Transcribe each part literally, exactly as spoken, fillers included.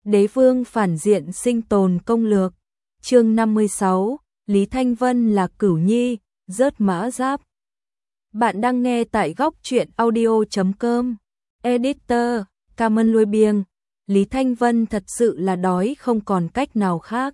Đế vương phản diện sinh tồn công lược. Chương năm mươi sáu, Lý Thanh Vân là cửu nhi, rớt mã giáp. Bạn đang nghe tại góc truyện audio chấm com. Editor, cảm ơn Lôi Biêng. Lý Thanh Vân thật sự là đói không còn cách nào khác.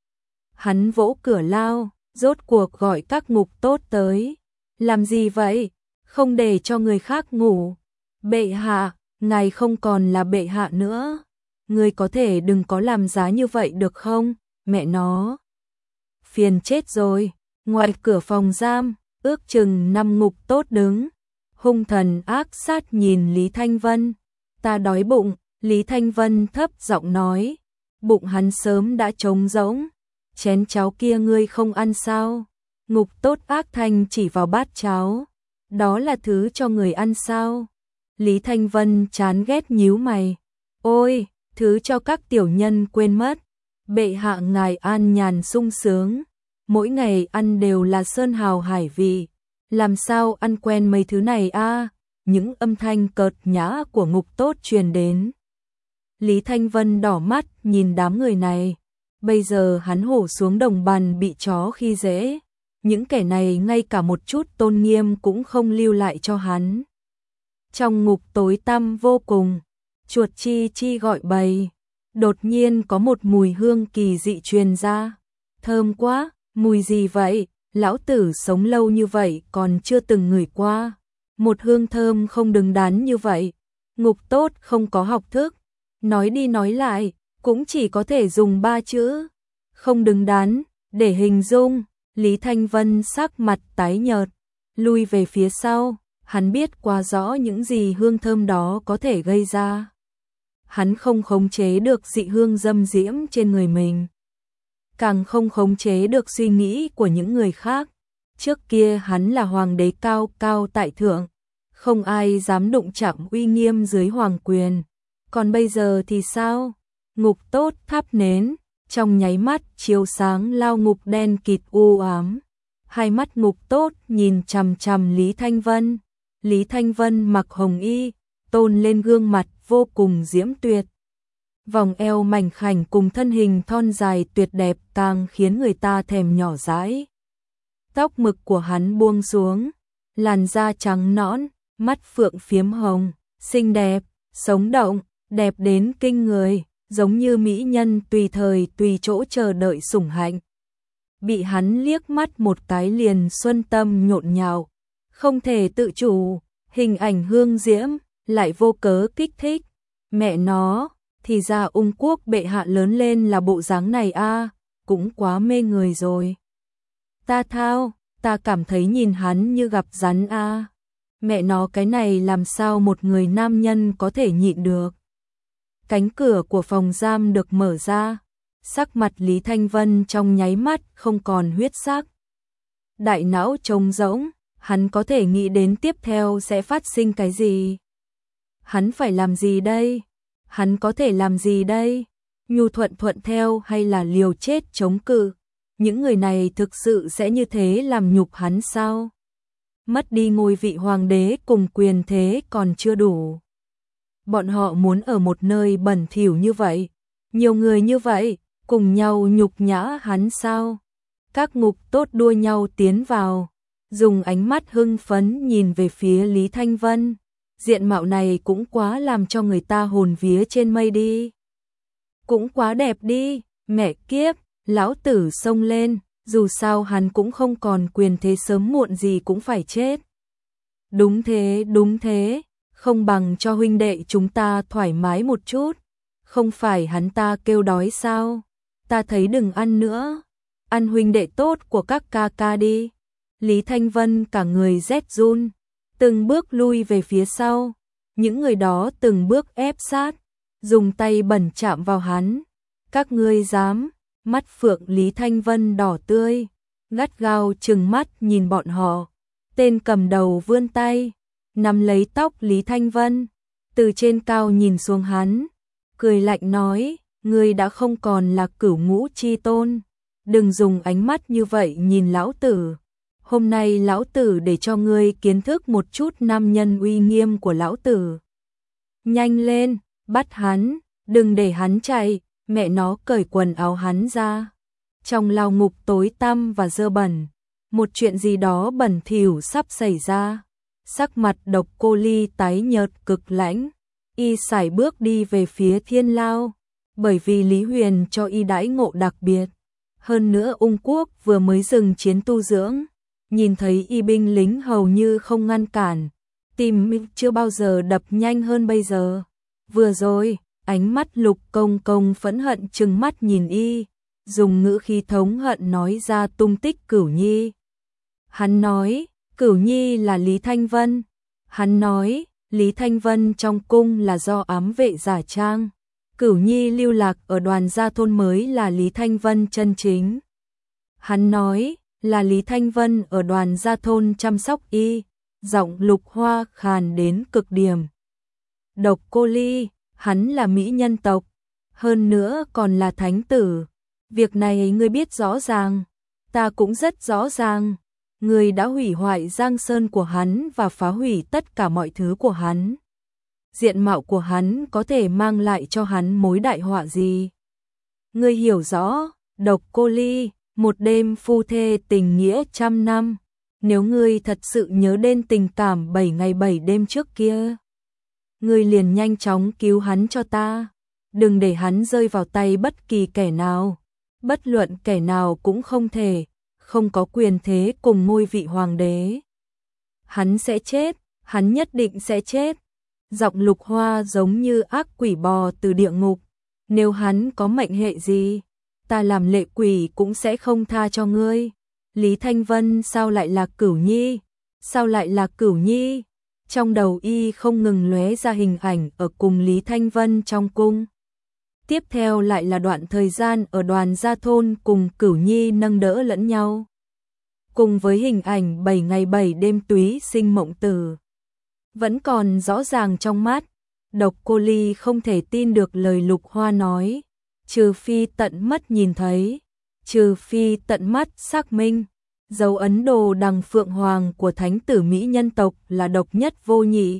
Hắn vỗ cửa lao, rốt cuộc gọi các ngục tốt tới. Làm gì vậy? Không để cho người khác ngủ. Bệ hạ, ngài không còn là bệ hạ nữa. Ngươi có thể đừng có làm giá như vậy được không? Mẹ nó. Phiền chết rồi. Ngoài cửa phòng giam, ước chừng năm ngục tốt đứng. Hung thần ác sát nhìn Lý Thanh Vân. Ta đói bụng, Lý Thanh Vân thấp giọng nói. Bụng hắn sớm đã trống rỗng. Chén cháo kia ngươi không ăn sao? Ngục tốt ác thanh chỉ vào bát cháo. Đó là thứ cho người ăn sao? Lý Thanh Vân chán ghét nhíu mày. Ôi, thứ cho các tiểu nhân quên mất. Bệ hạ ngài an nhàn sung sướng. Mỗi ngày ăn đều là sơn hào hải vị. Làm sao ăn quen mấy thứ này a? À? Những âm thanh cợt nhã của ngục tốt truyền đến. Lý Thanh Vân đỏ mắt nhìn đám người này. Bây giờ hắn hổ xuống đồng bàn bị chó khi dễ. Những kẻ này ngay cả một chút tôn nghiêm cũng không lưu lại cho hắn. Trong ngục tối tăm vô cùng, chuột chi chi gọi bầy. Đột nhiên có một mùi hương kỳ dị truyền ra. Thơm quá, mùi gì vậy? Lão tử sống lâu như vậy còn chưa từng ngửi qua. Một hương thơm không đứng đắn như vậy. Ngục tốt không có học thức. Nói đi nói lại, cũng chỉ có thể dùng ba chữ. Không đứng đắn, để hình dung. Lý Thanh Vân sắc mặt tái nhợt, lui về phía sau. Hắn biết quá rõ những gì hương thơm đó có thể gây ra. Hắn không khống chế được dị hương dâm diễm trên người mình. Càng không khống chế được suy nghĩ của những người khác. Trước kia hắn là hoàng đế cao cao tại thượng. Không ai dám đụng chạm uy nghiêm dưới hoàng quyền. Còn bây giờ thì sao? Ngục tốt thắp nến. Trong nháy mắt chiếu sáng lao ngục đen kịt u ám. Hai mắt ngục tốt nhìn chằm chằm Lý Thanh Vân. Lý Thanh Vân mặc hồng y, tôn lên gương mặt vô cùng diễm tuyệt. Vòng eo mảnh khảnh cùng thân hình thon dài tuyệt đẹp càng khiến người ta thèm nhỏ dãi. Tóc mực của hắn buông xuống, làn da trắng nõn, mắt phượng phiếm hồng, xinh đẹp, sống động, đẹp đến kinh người, giống như mỹ nhân tùy thời tùy chỗ chờ đợi sủng hạnh. Bị hắn liếc mắt một cái liền xuân tâm nhộn nhạo, không thể tự chủ, hình ảnh hương diễm, lại vô cớ kích thích. Mẹ nó, thì ra Ung Quốc bệ hạ lớn lên là bộ dáng này a, à, cũng quá mê người rồi. Ta thao, ta cảm thấy nhìn hắn như gặp rắn a. À. Mẹ nó cái này làm sao một người nam nhân có thể nhịn được. Cánh cửa của phòng giam được mở ra, sắc mặt Lý Thanh Vân trong nháy mắt không còn huyết sắc. Đại não trống rỗng, hắn có thể nghĩ đến tiếp theo sẽ phát sinh cái gì. Hắn phải làm gì đây? Hắn có thể làm gì đây? Nhu thuận thuận theo hay là liều chết chống cự? Những người này thực sự sẽ như thế làm nhục hắn sao? Mất đi ngôi vị hoàng đế cùng quyền thế còn chưa đủ. Bọn họ muốn ở một nơi bẩn thỉu như vậy, nhiều người như vậy, cùng nhau nhục nhã hắn sao? Các ngục tốt đua nhau tiến vào, dùng ánh mắt hưng phấn nhìn về phía Lý Thanh Vân. Diện mạo này cũng quá làm cho người ta hồn vía trên mây đi. Cũng quá đẹp đi, mẹ kiếp, lão tử xông lên, dù sao hắn cũng không còn quyền thế sớm muộn gì cũng phải chết. Đúng thế, đúng thế, không bằng cho huynh đệ chúng ta thoải mái một chút. Không phải hắn ta kêu đói sao? Ta thấy đừng ăn nữa, ăn huynh đệ tốt của các ca ca đi. Lý Thanh Vân cả người rét run, từng bước lui về phía sau. Những người đó từng bước ép sát, dùng tay bẩn chạm vào hắn. Các ngươi dám? Mắt phượng Lý Thanh Vân đỏ tươi, gắt gao trừng mắt nhìn bọn họ. Tên cầm đầu vươn tay, nắm lấy tóc Lý Thanh Vân, từ trên cao nhìn xuống hắn, cười lạnh nói, ngươi đã không còn là cửu ngũ chi tôn, đừng dùng ánh mắt như vậy nhìn lão tử. Hôm nay lão tử để cho ngươi kiến thức một chút nam nhân uy nghiêm của lão tử. Nhanh lên, bắt hắn, Đừng để hắn chạy, mẹ nó cởi quần áo hắn ra. Trong lao ngục tối tăm và dơ bẩn, một chuyện gì đó bẩn thỉu sắp xảy ra. Sắc mặt Độc Cô Ly tái nhợt cực lãnh, y sải bước đi về phía thiên lao, bởi vì Lý Huyền cho y đãi ngộ đặc biệt. Hơn nữa Ung Quốc vừa mới dừng chiến tu dưỡng, nhìn thấy y binh lính hầu như không ngăn cản, tim chưa bao giờ đập nhanh hơn bây giờ. Vừa rồi, ánh mắt Lục Công Công phẫn hận trừng mắt nhìn y, dùng ngữ khí thống hận nói ra tung tích Cửu Nhi. Hắn nói, Cửu Nhi là Lý Thanh Vân. Hắn nói, Lý Thanh Vân trong cung là do ám vệ giả trang. Cửu Nhi lưu lạc ở Đoàn Gia Thôn mới là Lý Thanh Vân chân chính. Hắn nói, là Lý Thanh Vân ở Đoàn Gia Thôn chăm sóc y, giọng Lục Hoa khàn đến cực điểm. Độc Cô Ly, hắn là mỹ nhân tộc, hơn nữa còn là thánh tử. Việc này ngươi biết rõ ràng, ta cũng rất rõ ràng. Ngươi đã hủy hoại Giang Sơn của hắn và phá hủy tất cả mọi thứ của hắn. Diện mạo của hắn có thể mang lại cho hắn mối đại họa gì? Ngươi hiểu rõ, Độc Cô Ly, một đêm phu thê tình nghĩa trăm năm. Nếu ngươi thật sự nhớ đến tình cảm bảy ngày bảy đêm trước kia, ngươi liền nhanh chóng cứu hắn cho ta. Đừng để hắn rơi vào tay bất kỳ kẻ nào. Bất luận kẻ nào cũng không thể, không có quyền thế cùng ngôi vị hoàng đế. Hắn sẽ chết, hắn nhất định sẽ chết. Giọng Lục Hoa giống như ác quỷ bò từ địa ngục. Nếu hắn có mệnh hệ gì, ta làm lệ quỷ cũng sẽ không tha cho ngươi. Lý Thanh Vân sao lại là Cửu Nhi? Sao lại là Cửu Nhi? Trong đầu y không ngừng lóe ra hình ảnh ở cùng Lý Thanh Vân trong cung. Tiếp theo lại là đoạn thời gian ở Đoàn Gia Thôn cùng Cửu Nhi nâng đỡ lẫn nhau. Cùng với hình ảnh bảy ngày bảy đêm túy sinh mộng tử. Vẫn còn rõ ràng trong mắt. Độc Cô Ly không thể tin được lời Lục Hoa nói. Trừ phi tận mắt nhìn thấy. Trừ phi tận mắt xác minh. Dấu ấn đồ đằng phượng hoàng của thánh tử Mỹ nhân tộc là độc nhất vô nhị.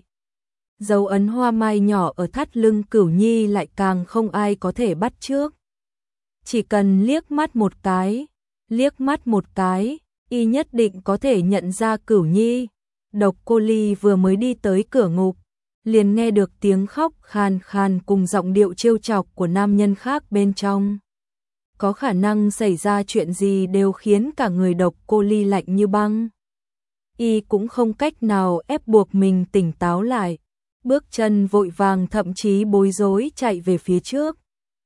Dấu ấn hoa mai nhỏ ở thắt lưng Cửu Nhi lại càng không ai có thể bắt chước. Chỉ cần liếc mắt một cái, liếc mắt một cái, y nhất định có thể nhận ra Cửu Nhi. Độc Cô Ly vừa mới đi tới cửa ngục, liền nghe được tiếng khóc khan khan cùng giọng điệu trêu chọc của nam nhân khác bên trong. Có khả năng xảy ra chuyện gì đều khiến cả người Độc Cô Ly lạnh như băng. Y cũng không cách nào ép buộc mình tỉnh táo lại. Bước chân vội vàng thậm chí bối rối chạy về phía trước.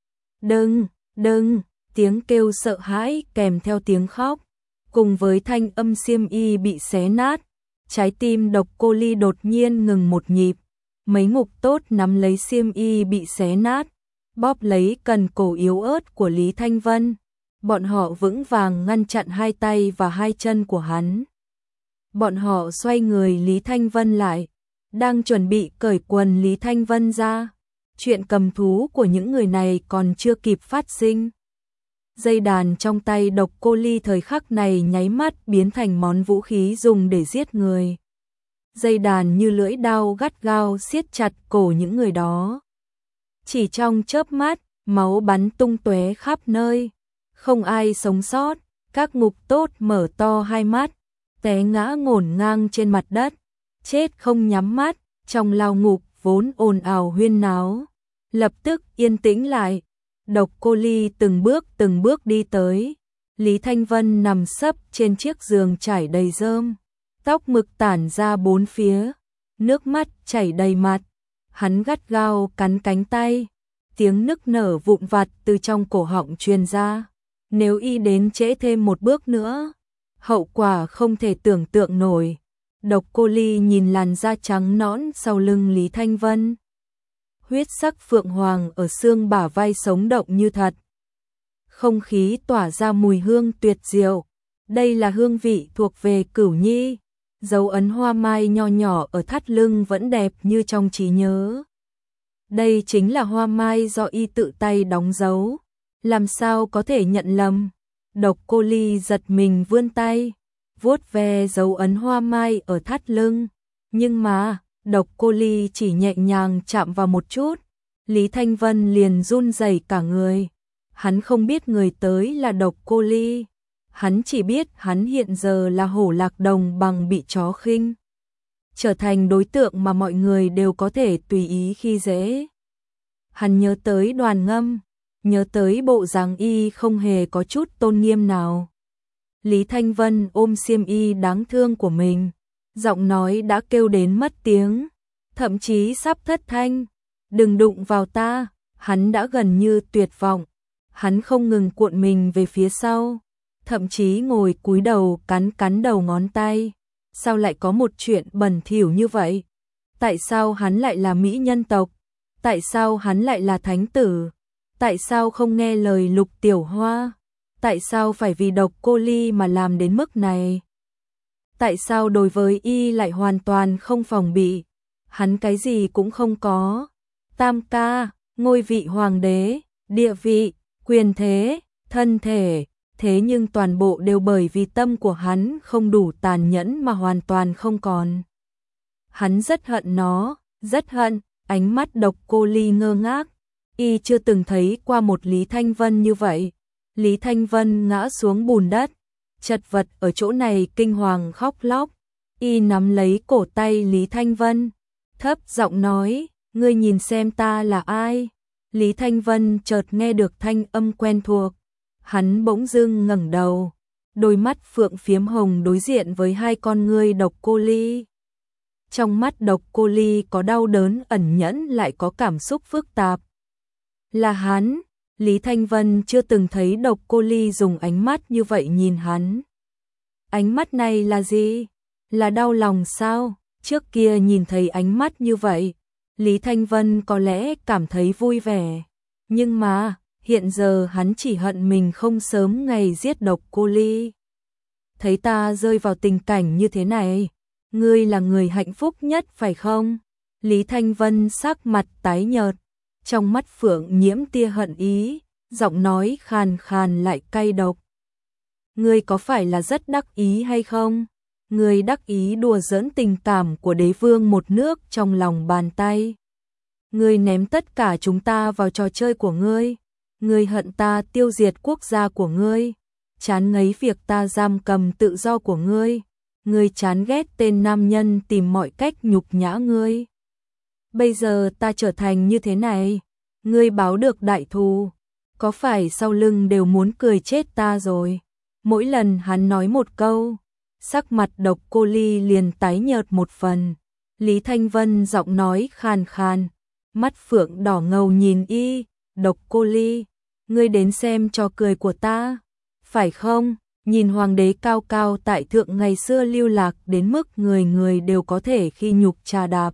Đừng, đừng, tiếng kêu sợ hãi kèm theo tiếng khóc, cùng với thanh âm xiêm y bị xé nát. Trái tim Độc Cô Ly đột nhiên ngừng một nhịp. Mấy ngục tốt nắm lấy xiêm y bị xé nát, bóp lấy cần cổ yếu ớt của Lý Thanh Vân. Bọn họ vững vàng ngăn chặn hai tay và hai chân của hắn. Bọn họ xoay người Lý Thanh Vân lại, đang chuẩn bị cởi quần Lý Thanh Vân ra. Chuyện cầm thú của những người này còn chưa kịp phát sinh. Dây đàn trong tay Độc Cô Ly thời khắc này nháy mắt biến thành món vũ khí dùng để giết người. Dây đàn như lưỡi dao gắt gao siết chặt cổ những người đó. Chỉ trong chớp mắt, máu bắn tung tóe khắp nơi. Không ai sống sót, các ngục tốt mở to hai mắt, té ngã ngổn ngang trên mặt đất. Chết không nhắm mắt, trong lao ngục vốn ồn ào huyên náo, lập tức yên tĩnh lại. Độc Cô Ly từng bước từng bước đi tới. Lý Thanh Vân nằm sấp trên chiếc giường trải đầy rơm, tóc mực tản ra bốn phía, nước mắt chảy đầy mặt. Hắn gắt gao cắn cánh tay, tiếng nức nở vụn vặt từ trong cổ họng truyền ra. Nếu y đến trễ thêm một bước nữa, hậu quả không thể tưởng tượng nổi. Độc Cô Ly nhìn làn da trắng nõn sau lưng Lý Thanh Vân. Huyết sắc phượng hoàng ở xương bả vai sống động như thật. Không khí tỏa ra mùi hương tuyệt diệu. Đây là hương vị thuộc về Cửu Nhi. Dấu ấn hoa mai nho nhỏ ở thắt lưng vẫn đẹp như trong trí nhớ. Đây chính là hoa mai do y tự tay đóng dấu. Làm sao có thể nhận lầm? Độc Cô Ly giật mình vươn tay, vuốt ve dấu ấn hoa mai ở thắt lưng. Nhưng mà, Độc Cô Ly chỉ nhẹ nhàng chạm vào một chút, Lý Thanh Vân liền run rẩy cả người. Hắn không biết người tới là Độc Cô Ly. Hắn chỉ biết hắn hiện giờ là hổ lạc đồng bằng bị chó khinh, trở thành đối tượng mà mọi người đều có thể tùy ý khi dễ. Hắn nhớ tới Đoàn Ngâm, nhớ tới bộ dáng y không hề có chút tôn nghiêm nào. Lý Thanh Vân ôm xiêm y đáng thương của mình, giọng nói đã kêu đến mất tiếng, thậm chí sắp thất thanh. Đừng đụng vào ta, hắn đã gần như tuyệt vọng. Hắn không ngừng cuộn mình về phía sau, thậm chí ngồi cúi đầu cắn cắn đầu ngón tay. Sao lại có một chuyện bẩn thỉu như vậy? Tại sao hắn lại là mỹ nhân tộc? Tại sao hắn lại là thánh tử? Tại sao không nghe lời Lục Tiểu Hoa? Tại sao phải vì Độc Cô Ly mà làm đến mức này? Tại sao đối với y lại hoàn toàn không phòng bị? Hắn cái gì cũng không có. Tam ca, ngôi vị hoàng đế, địa vị, quyền thế, thân thể, thế nhưng toàn bộ đều bởi vì tâm của hắn không đủ tàn nhẫn mà hoàn toàn không còn. Hắn rất hận nó, rất hận. Ánh mắt Độc Cô Ly ngơ ngác, y chưa từng thấy qua một Lý Thanh Vân như vậy. Lý Thanh Vân ngã xuống bùn đất, chật vật ở chỗ này kinh hoàng khóc lóc. Y nắm lấy cổ tay Lý Thanh Vân, thấp giọng nói, ngươi nhìn xem ta là ai? Lý Thanh Vân chợt nghe được thanh âm quen thuộc. Hắn bỗng dưng ngẩng đầu, đôi mắt phượng phiếm hồng đối diện với hai con ngươi Độc Cô Ly. Trong mắt Độc Cô Ly có đau đớn ẩn nhẫn lại có cảm xúc phức tạp. Là hắn, Lý Thanh Vân chưa từng thấy Độc Cô Ly dùng ánh mắt như vậy nhìn hắn. Ánh mắt này là gì? Là đau lòng sao? Trước kia nhìn thấy ánh mắt như vậy, Lý Thanh Vân có lẽ cảm thấy vui vẻ. Nhưng mà, hiện giờ hắn chỉ hận mình không sớm ngày giết Độc Cô Ly. Thấy ta rơi vào tình cảnh như thế này, ngươi là người hạnh phúc nhất phải không? Lý Thanh Vân sắc mặt tái nhợt, trong mắt phượng nhiễm tia hận ý, giọng nói khàn khàn lại cay độc. Ngươi có phải là rất đắc ý hay không? Ngươi đắc ý đùa giỡn tình cảm của đế vương một nước trong lòng bàn tay. Ngươi ném tất cả chúng ta vào trò chơi của ngươi. Ngươi hận ta tiêu diệt quốc gia của ngươi. Chán ngấy việc ta giam cầm tự do của ngươi. Ngươi chán ghét tên nam nhân tìm mọi cách nhục nhã ngươi. Bây giờ ta trở thành như thế này, ngươi báo được đại thù, có phải sau lưng đều muốn cười chết ta rồi? Mỗi lần hắn nói một câu, sắc mặt Độc Cô Ly liền tái nhợt một phần. Lý Thanh Vân giọng nói khàn khàn, mắt phượng đỏ ngầu nhìn y, Độc Cô Ly, ngươi đến xem trò cười của ta, phải không? Nhìn hoàng đế cao cao tại thượng ngày xưa lưu lạc đến mức người người đều có thể khi nhục trà đạp.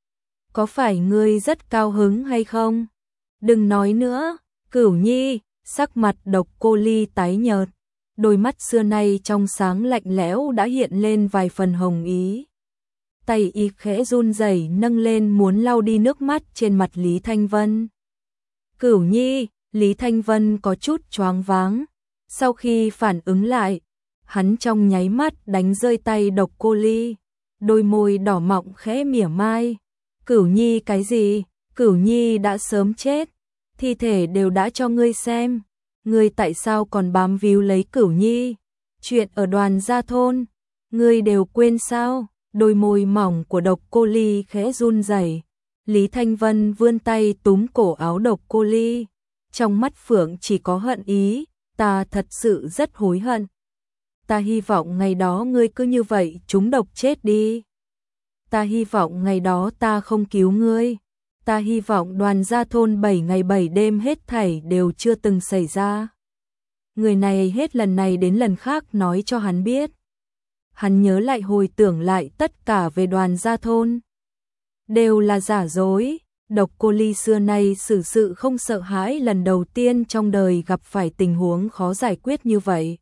Có phải ngươi rất cao hứng hay không? Đừng nói nữa, Cửu Nhi, sắc mặt Độc Cô Ly tái nhợt, đôi mắt xưa nay trong sáng lạnh lẽo đã hiện lên vài phần hồng ý. Tay y khẽ run rẩy nâng lên muốn lau đi nước mắt trên mặt Lý Thanh Vân. Cửu Nhi, Lý Thanh Vân có chút choáng váng. Sau khi phản ứng lại, hắn trong nháy mắt đánh rơi tay Độc Cô Ly, đôi môi đỏ mọng khẽ mỉa mai. Cửu Nhi cái gì? Cửu Nhi đã sớm chết, thi thể đều đã cho ngươi xem. Ngươi tại sao còn bám víu lấy Cửu Nhi? Chuyện ở Đoàn Gia Thôn, ngươi đều quên sao? Đôi môi mỏng của Độc Cô Ly khẽ run rẩy. Lý Thanh Vân vươn tay túm cổ áo Độc Cô Ly, trong mắt phượng chỉ có hận ý. Ta thật sự rất hối hận. Ta hy vọng ngày đó ngươi cứ như vậy trúng độc chết đi. Ta hy vọng ngày đó ta không cứu ngươi. Ta hy vọng Đoàn Gia Thôn bảy ngày bảy đêm hết thảy đều chưa từng xảy ra. Người này hết lần này đến lần khác nói cho hắn biết. Hắn nhớ lại hồi tưởng lại tất cả về Đoàn Gia Thôn. Đều là giả dối. Độc Cô Ly xưa nay xử sự không sợ hãi, lần đầu tiên trong đời gặp phải tình huống khó giải quyết như vậy.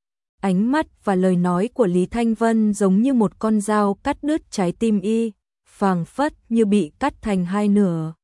Ánh mắt và lời nói của Lý Thanh Vân giống như một con dao cắt đứt trái tim y, phảng phất như bị cắt thành hai nửa.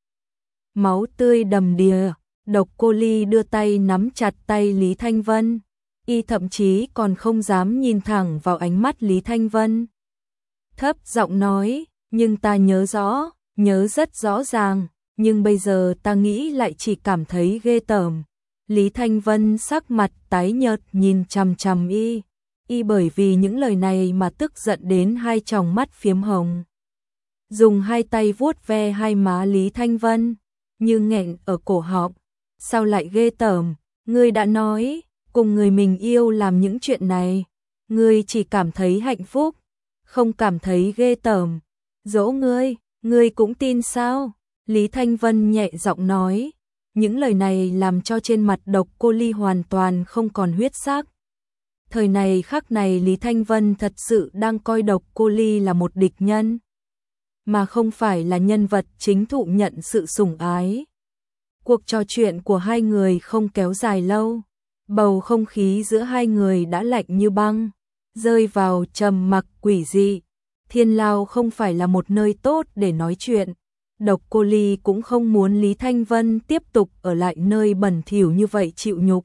Máu tươi đầm đìa, Độc Cô Ly đưa tay nắm chặt tay Lý Thanh Vân, y thậm chí còn không dám nhìn thẳng vào ánh mắt Lý Thanh Vân. Thấp giọng nói, nhưng ta nhớ rõ, nhớ rất rõ ràng, nhưng bây giờ ta nghĩ lại chỉ cảm thấy ghê tởm. Lý Thanh Vân sắc mặt tái nhợt nhìn chằm chằm y, y bởi vì những lời này mà tức giận đến hai tròng mắt phiếm hồng. Dùng hai tay vuốt ve hai má Lý Thanh Vân, như nghẹn ở cổ họng. Sao lại ghê tởm? Ngươi đã nói, cùng người mình yêu làm những chuyện này, ngươi chỉ cảm thấy hạnh phúc, không cảm thấy ghê tởm. Dỗ ngươi, ngươi cũng tin sao? Lý Thanh Vân nhẹ giọng nói, những lời này làm cho trên mặt Độc Cô Ly hoàn toàn không còn huyết sắc. Thời này khắc này Lý Thanh Vân thật sự đang coi Độc Cô Ly là một địch nhân, mà không phải là nhân vật chính thụ nhận sự sủng ái. Cuộc trò chuyện của hai người không kéo dài lâu, bầu không khí giữa hai người đã lạnh như băng, rơi vào trầm mặc quỷ dị. Thiên Lao không phải là một nơi tốt để nói chuyện. Độc Cô Ly cũng không muốn Lý Thanh Vân tiếp tục ở lại nơi bẩn thỉu như vậy chịu nhục.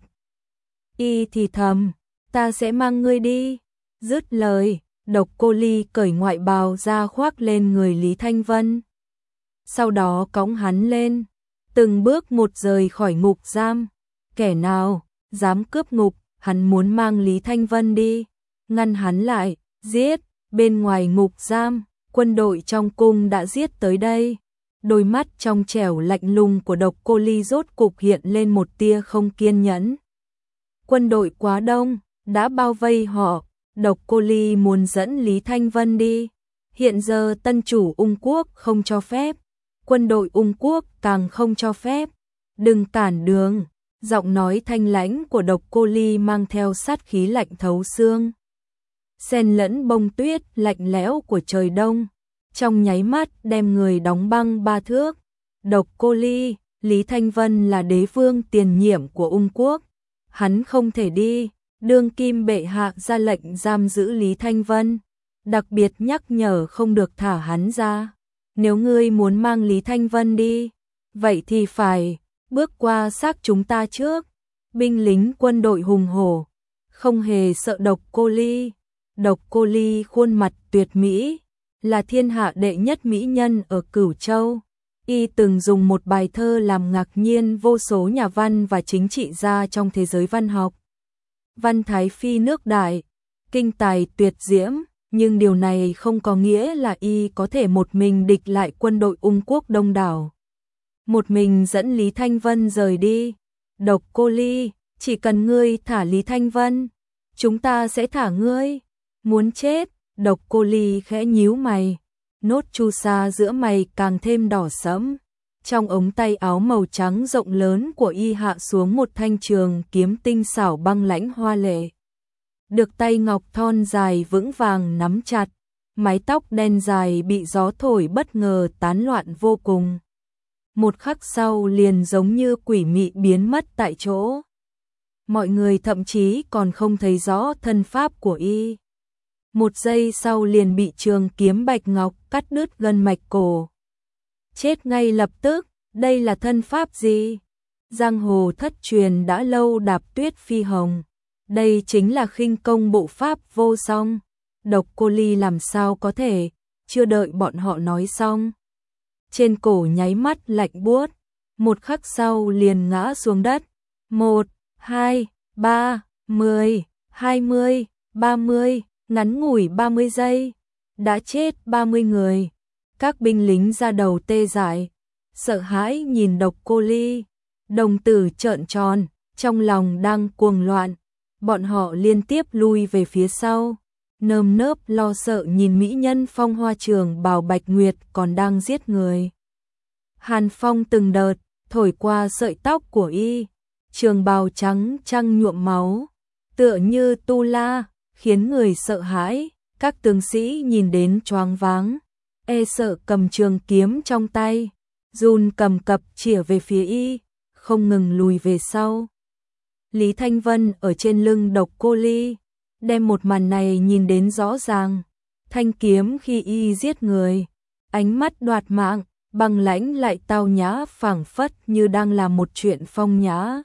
Y thì thầm, ta sẽ mang ngươi đi. Dứt lời, Độc Cô Ly cởi ngoại bào ra khoác lên người Lý Thanh Vân. Sau đó cõng hắn lên, từng bước một rời khỏi ngục giam. Kẻ nào dám cướp ngục, hắn muốn mang Lý Thanh Vân đi, ngăn hắn lại, giết. Bên ngoài ngục giam, quân đội trong cung đã giết tới đây. Đôi mắt trong trẻo lạnh lùng của Độc Cô Ly rốt cục hiện lên một tia không kiên nhẫn. Quân đội quá đông, đã bao vây họ. Độc Cô Ly muốn dẫn Lý Thanh Vân đi. Hiện giờ tân chủ Ung Quốc không cho phép, quân đội Ung Quốc càng không cho phép. Đừng cản đường. Giọng nói thanh lãnh của Độc Cô Ly mang theo sát khí lạnh thấu xương, xen lẫn bông tuyết lạnh lẽo của trời đông, trong nháy mắt đem người đóng băng ba thước. Độc Cô Ly, Lý Thanh Vân là đế vương tiền nhiệm của Ung Quốc, hắn không thể đi. Đương kim bệ hạ ra lệnh giam giữ Lý Thanh Vân, đặc biệt nhắc nhở không được thả hắn ra. Nếu ngươi muốn mang Lý Thanh Vân đi, vậy thì phải bước qua xác chúng ta trước. Binh lính quân đội hùng hổ, không hề sợ Độc Cô Ly. Độc Cô Ly khuôn mặt tuyệt mỹ, là thiên hạ đệ nhất mỹ nhân ở Cửu Châu. Y từng dùng một bài thơ làm ngạc nhiên vô số nhà văn và chính trị gia trong thế giới văn học. Văn thái phi nước đại, kinh tài tuyệt diễm, nhưng điều này không có nghĩa là y có thể một mình địch lại quân đội Ung Quốc đông đảo. Một mình dẫn Lý Thanh Vân rời đi. Độc Cô Ly, chỉ cần ngươi thả Lý Thanh Vân, chúng ta sẽ thả ngươi. Muốn chết? Độc Cô Ly khẽ nhíu mày, nốt chu sa giữa mày càng thêm đỏ sẫm. Trong ống tay áo màu trắng rộng lớn của y hạ xuống một thanh trường kiếm tinh xảo băng lãnh hoa lệ, được tay ngọc thon dài vững vàng nắm chặt. Mái tóc đen dài bị gió thổi bất ngờ tán loạn vô cùng. Một khắc sau liền giống như quỷ mị biến mất tại chỗ. Mọi người thậm chí còn không thấy rõ thân pháp của y. Một giây sau liền bị trường kiếm bạch ngọc cắt đứt gân mạch cổ. Chết ngay lập tức, đây là thân pháp gì? Giang hồ thất truyền đã lâu đạp tuyết phi hồng. Đây chính là khinh công bộ pháp vô song. Độc Cô Ly làm sao có thể? Chưa đợi bọn họ nói xong, trên cổ nháy mắt lạnh buốt, một khắc sau liền ngã xuống đất. Một, hai, ba, mười, hai mươi, ba mươi, ngắn ngủi ba mươi giây, đã chết ba mươi người. Các binh lính ra đầu tê dại, sợ hãi nhìn Độc Cô Ly, đồng tử trợn tròn, trong lòng đang cuồng loạn. Bọn họ liên tiếp lui về phía sau, nơm nớp lo sợ nhìn mỹ nhân phong hoa trường bào bạch nguyệt còn đang giết người. Hàn phong từng đợt thổi qua sợi tóc của y, trường bào trắng trăng nhuộm máu, tựa như tu la, khiến người sợ hãi. Các tướng sĩ nhìn đến choáng váng, e sợ cầm trường kiếm trong tay, run cầm cập chĩa về phía y, không ngừng lùi về sau. Lý Thanh Vân ở trên lưng Độc Cô Ly, đem một màn này nhìn đến rõ ràng. Thanh kiếm khi y giết người, ánh mắt đoạt mạng, băng lãnh lại tao nhã, phảng phất như đang làm một chuyện phong nhã.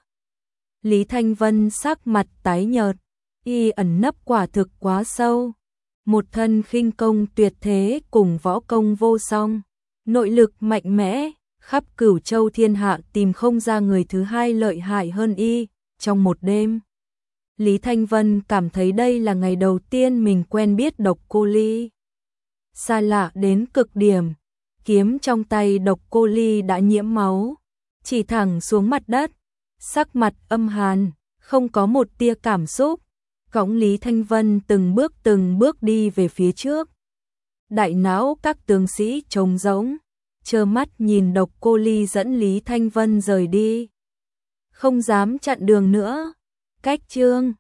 Lý Thanh Vân sắc mặt tái nhợt, y ẩn nấp quả thực quá sâu. Một thân khinh công tuyệt thế cùng võ công vô song, nội lực mạnh mẽ, khắp Cửu Châu thiên hạ tìm không ra người thứ hai lợi hại hơn y. Trong một đêm, Lý Thanh Vân cảm thấy đây là ngày đầu tiên mình quen biết Độc Cô Ly. Xa lạ đến cực điểm, kiếm trong tay Độc Cô Ly đã nhiễm máu, chỉ thẳng xuống mặt đất, sắc mặt âm hàn, không có một tia cảm xúc, cõng Lý Thanh Vân từng bước từng bước đi về phía trước. Đại não các tướng sĩ trống rỗng, trơ mắt nhìn Độc Cô Ly dẫn Lý Thanh Vân rời đi. Không dám chặn đường nữa. Cách chương